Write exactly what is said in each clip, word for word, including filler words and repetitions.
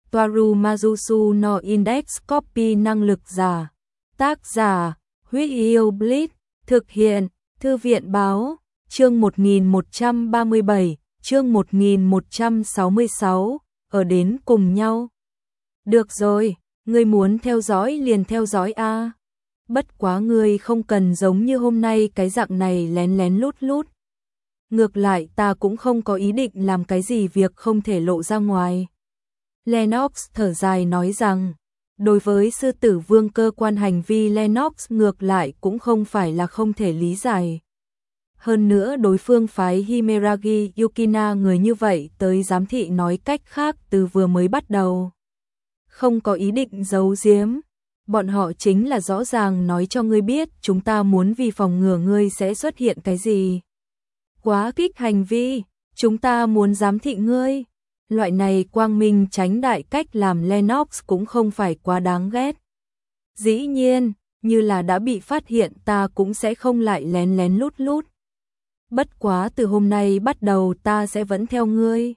Toaru Majusu no Index Copy năng lực giả. Tác giả, Huyết Yêu Blitz, thực hiện, Thư viện báo, chương một nghìn một trăm ba mươi bảy, chương một nghìn một trăm sáu mươi sáu, ở đến cùng nhau. Được rồi, ngươi muốn theo dõi liền theo dõi a. Bất quá ngươi không cần giống như hôm nay cái dạng này lén lén lút lút. Ngược lại ta cũng không có ý định làm cái gì việc không thể lộ ra ngoài. Lennox thở dài nói rằng, đối với sư tử vương cơ quan hành vi Lennox ngược lại cũng không phải là không thể lý giải. Hơn nữa đối phương phái Himeragi Yukina người như vậy tới giám thị nói cách khác từ vừa mới bắt đầu. Không có ý định giấu giếm. Bọn họ chính là rõ ràng nói cho ngươi biết chúng ta muốn vì phòng ngừa ngươi sẽ xuất hiện cái gì. Quá kích hành vi, chúng ta muốn giám thị ngươi. Loại này quang minh tránh đại cách làm Lennox cũng không phải quá đáng ghét. Dĩ nhiên, như là đã bị phát hiện ta cũng sẽ không lại lén lén lút lút. Bất quá từ hôm nay bắt đầu ta sẽ vẫn theo ngươi.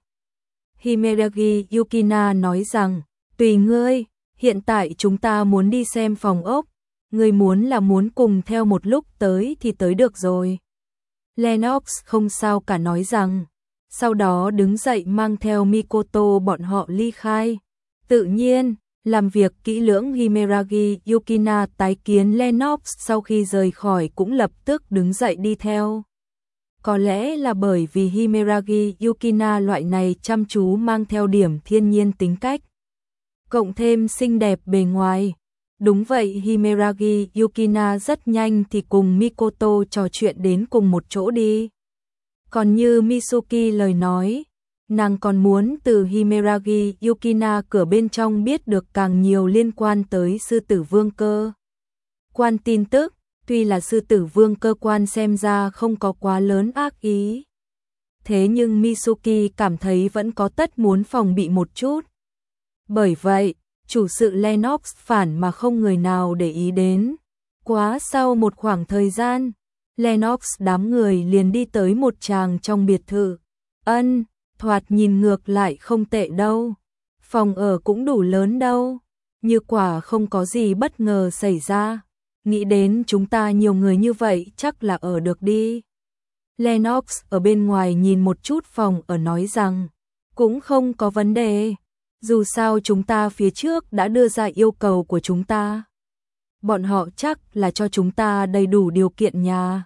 Himeragi Yukina nói rằng, tùy ngươi, hiện tại chúng ta muốn đi xem phòng ốc. Ngươi muốn là muốn cùng theo một lúc tới thì tới được rồi. Lennox không sao cả nói rằng, sau đó đứng dậy mang theo Mikoto bọn họ ly khai. Tự nhiên, làm việc kỹ lưỡng Himeragi Yukina tái kiến Lennox sau khi rời khỏi cũng lập tức đứng dậy đi theo. Có lẽ là bởi vì Himeragi Yukina loại này chăm chú mang theo điểm thiên nhiên tính cách. Cộng thêm xinh đẹp bề ngoài. Đúng vậy, Himeragi Yukina rất nhanh thì cùng Mikoto trò chuyện đến cùng một chỗ đi. Còn như Mitsuki lời nói, nàng còn muốn từ Himeragi Yukina cửa bên trong biết được càng nhiều liên quan tới sư tử vương cơ quan tin tức, tuy là sư tử vương cơ quan xem ra không có quá lớn ác ý. Thế nhưng Mitsuki cảm thấy vẫn có tất muốn phòng bị một chút. Bởi vậy, chủ sự Lennox phản mà không người nào để ý đến. Quá sau một khoảng thời gian, Lennox đám người liền đi tới một tràng trong biệt thự. Ân, thoạt nhìn ngược lại không tệ đâu. Phòng ở cũng đủ lớn đâu. Như quả không có gì bất ngờ xảy ra. Nghĩ đến chúng ta nhiều người như vậy chắc là ở được đi. Lennox ở bên ngoài nhìn một chút phòng ở nói rằng, cũng không có vấn đề. Dù sao chúng ta phía trước đã đưa ra yêu cầu của chúng ta. Bọn họ chắc là cho chúng ta đầy đủ điều kiện nhà.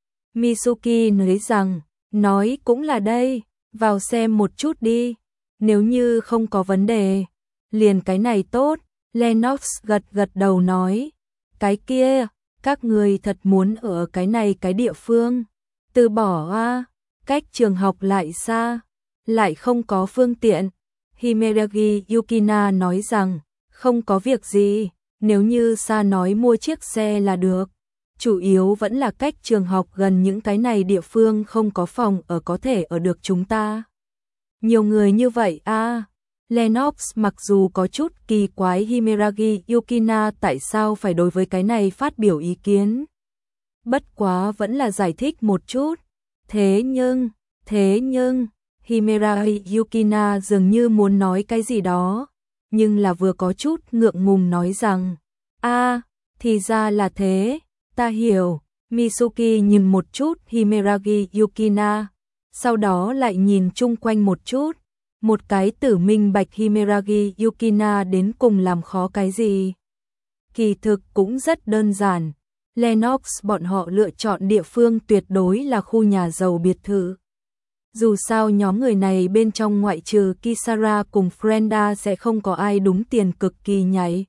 Mitsuki nói rằng, nói cũng là đây, vào xem một chút đi. Nếu như không có vấn đề, liền cái này tốt. Lennox gật gật đầu nói, cái kia, các người thật muốn ở cái này cái địa phương. Từ bỏ a, cách trường học lại xa, lại không có phương tiện. Himeragi Yukina nói rằng, không có việc gì, nếu như xa nói mua chiếc xe là được. Chủ yếu vẫn là cách trường học gần những cái này địa phương không có phòng ở có thể ở được chúng ta. Nhiều người như vậy a. À. Lennox mặc dù có chút kỳ quái Himeragi Yukina tại sao phải đối với cái này phát biểu ý kiến. Bất quá vẫn là giải thích một chút. Thế nhưng, thế nhưng... Himeragi Yukina dường như muốn nói cái gì đó, nhưng là vừa có chút ngượng ngùng nói rằng, a, à, thì ra là thế, ta hiểu. Mitsuki nhìn một chút Himeragi Yukina, sau đó lại nhìn chung quanh một chút, một cái tử minh bạch Himeragi Yukina đến cùng làm khó cái gì. Kỳ thực cũng rất đơn giản, Lennox bọn họ lựa chọn địa phương tuyệt đối là khu nhà giàu biệt thự. Dù sao nhóm người này bên trong ngoại trừ Kisara cùng Frenda sẽ không có ai đúng tiền cực kỳ nhạy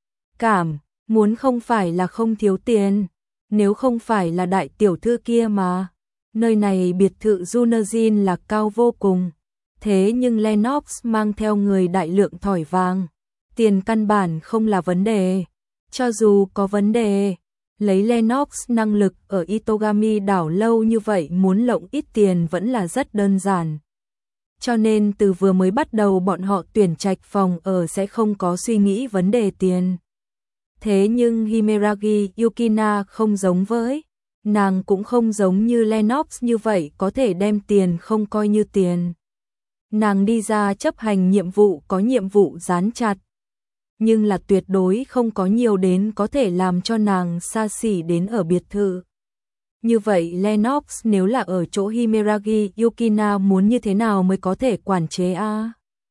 cảm, muốn không phải là không thiếu tiền, nếu không phải là đại tiểu thư kia mà. Nơi này biệt thự Junojin là cao vô cùng, thế nhưng Lennox mang theo người đại lượng thỏi vàng, tiền căn bản không là vấn đề, cho dù có vấn đề. Lấy Lennox năng lực ở Itogami đảo lâu như vậy muốn lộng ít tiền vẫn là rất đơn giản. Cho nên từ vừa mới bắt đầu bọn họ tuyển trạch phòng ở sẽ không có suy nghĩ vấn đề tiền. Thế nhưng Himeragi Yukina không giống với, nàng cũng không giống như Lennox như vậy có thể đem tiền không coi như tiền. nàng đi ra chấp hành nhiệm vụ có nhiệm vụ dán chặt. Nhưng là tuyệt đối không có nhiều đến có thể làm cho nàng xa xỉ đến ở biệt thự. Như vậy Lennox nếu là ở chỗ Himeragi Yukina muốn như thế nào mới có thể quản chế a?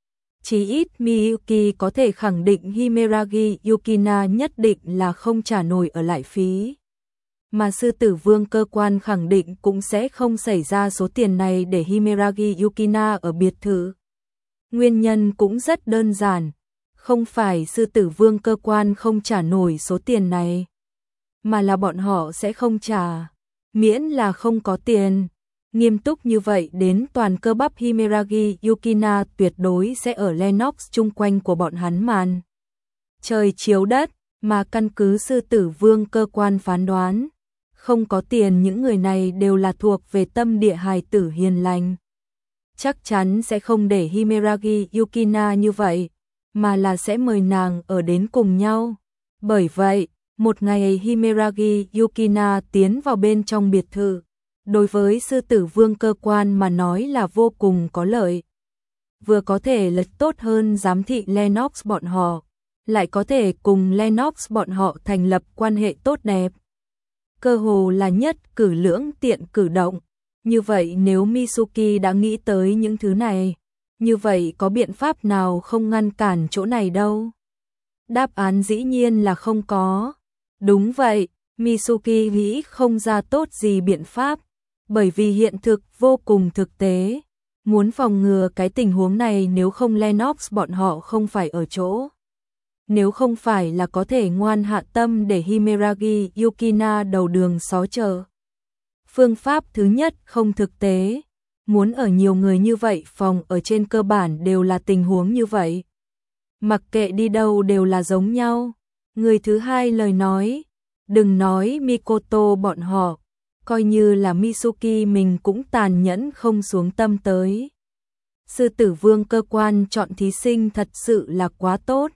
Chí ít Miyuki có thể khẳng định Himeragi Yukina nhất định là không trả nổi ở lại phí. Mà sư tử vương cơ quan khẳng định cũng sẽ không xảy ra số tiền này để Himeragi Yukina ở biệt thự. Nguyên nhân cũng rất đơn giản, không phải sư tử vương cơ quan không trả nổi số tiền này, mà là bọn họ sẽ không trả, miễn là không có tiền. Nghiêm túc như vậy đến toàn cơ bắp Himeragi Yukina tuyệt đối sẽ ở Lennox chung quanh của bọn hắn màn. Trời chiếu đất, mà căn cứ sư tử vương cơ quan phán đoán, không có tiền những người này đều là thuộc về tâm địa hài tử hiền lành. Chắc chắn sẽ không để Himeragi Yukina như vậy, mà là sẽ mời nàng ở đến cùng nhau. Bởi vậy, một ngày Himeragi Yukina tiến vào bên trong biệt thự, đối với sư tử vương cơ quan mà nói là vô cùng có lợi. Vừa có thể lật tốt hơn giám thị Lennox bọn họ, lại có thể cùng Lennox bọn họ thành lập quan hệ tốt đẹp. Cơ hồ là nhất cử lưỡng tiện cử động. Như vậy nếu Mitsuki đã nghĩ tới những thứ này, như vậy có biện pháp nào không ngăn cản chỗ này đâu? Đáp án dĩ nhiên là không có. Đúng vậy, Mitsuki nghĩ không ra tốt gì biện pháp, bởi vì hiện thực vô cùng thực tế. Muốn phòng ngừa cái tình huống này nếu không Lennox bọn họ không phải ở chỗ. Nếu không phải là có thể ngoan hạ tâm để Himeragi Yukina đầu đường xó chợ. Phương pháp thứ nhất không thực tế, muốn ở nhiều người như vậy phòng ở trên cơ bản đều là tình huống như vậy. Mặc kệ đi đâu đều là giống nhau. Người thứ hai lời nói, đừng nói Mikoto bọn họ, coi như là Mitsuki mình cũng tàn nhẫn không xuống tâm tới. Sư tử vương cơ quan chọn thí sinh thật sự là quá tốt.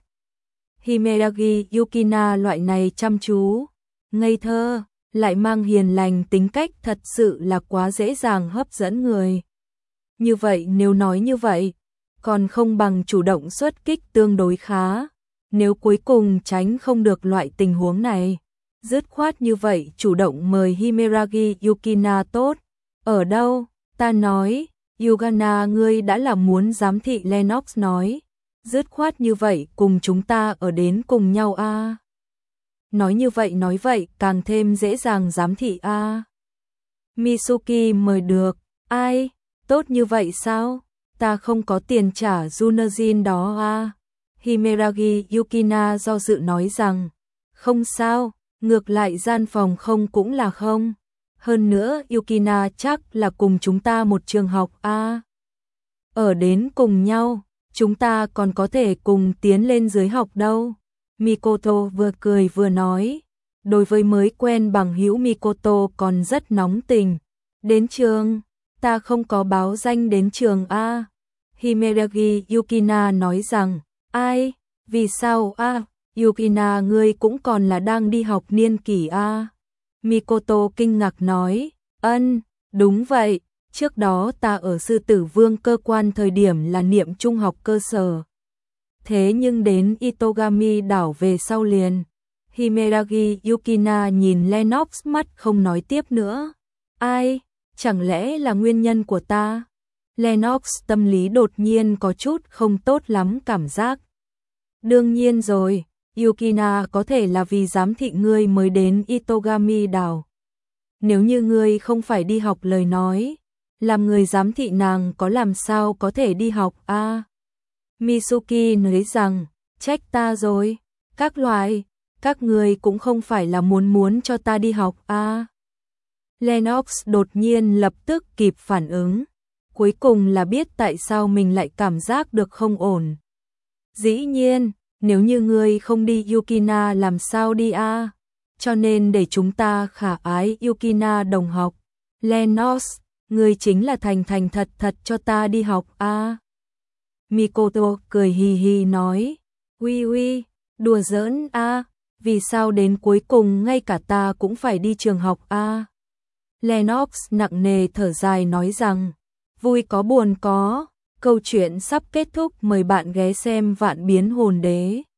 Himeragi Yukina loại này chăm chú, ngây thơ, lại mang hiền lành tính cách thật sự là quá dễ dàng hấp dẫn người. Như vậy nếu nói như vậy, còn không bằng chủ động xuất kích tương đối khá. Nếu cuối cùng tránh không được loại tình huống này, dứt khoát như vậy chủ động mời Himeragi Yukina tốt. Ở đâu? Ta nói, Yugana ngươi đã là muốn giám thị Lennox nói. Dứt khoát như vậy cùng chúng ta ở đến cùng nhau a. À. Nói như vậy nói vậy càng thêm dễ dàng giám thị a. À. Mitsuki mời được, ai? Tốt như vậy sao? Ta không có tiền trả Junojin đó a. À. Himeragi Yukina do dự nói rằng, không sao, ngược lại gian phòng không cũng là không. Hơn nữa Yukina chắc là cùng chúng ta một trường học a. À. Ở đến cùng nhau. Chúng ta còn có thể cùng tiến lên dưới học đâu. Mikoto vừa cười vừa nói. Đối với mới quen bằng hữu Mikoto còn rất nóng tình. Đến trường, ta không có báo danh đến trường a. Himeragi Yukina nói rằng, ai, vì sao a? À? Yukina ngươi cũng còn là đang đi học niên kỷ a. Mikoto kinh ngạc nói, ân, đúng vậy. Trước đó ta ở sư tử vương cơ quan thời điểm là niệm trung học cơ sở. Thế nhưng đến Itogami đảo về sau liền. Himeragi Yukina nhìn Lennox mắt không nói tiếp nữa. Ai? Chẳng lẽ là nguyên nhân của ta? Lennox tâm lý đột nhiên có chút không tốt lắm cảm giác. Đương nhiên rồi, Yukina có thể là vì giám thị ngươi mới đến Itogami đảo. Nếu như ngươi không phải đi học lời nói, làm người giám thị nàng có làm sao có thể đi học a? À, Mitsuki nói rằng, trách ta rồi, các loại, các người cũng không phải là muốn muốn cho ta đi học a. À. Lennox đột nhiên lập tức kịp phản ứng, cuối cùng là biết tại sao mình lại cảm giác được không ổn. Dĩ nhiên, nếu như ngươi không đi Yukina làm sao đi a? À? Cho nên để chúng ta khả ái Yukina đồng học. Lennox, ngươi chính là thành thành thật thật cho ta đi học a. À. Mikoto cười hì hì nói, uy uy, đùa giỡn a, à, vì sao đến cuối cùng ngay cả ta cũng phải đi trường học a. À. Lennox nặng nề thở dài nói rằng, vui có buồn có, Câu chuyện sắp kết thúc, mời bạn ghé xem Vạn Biến Hồn Đế.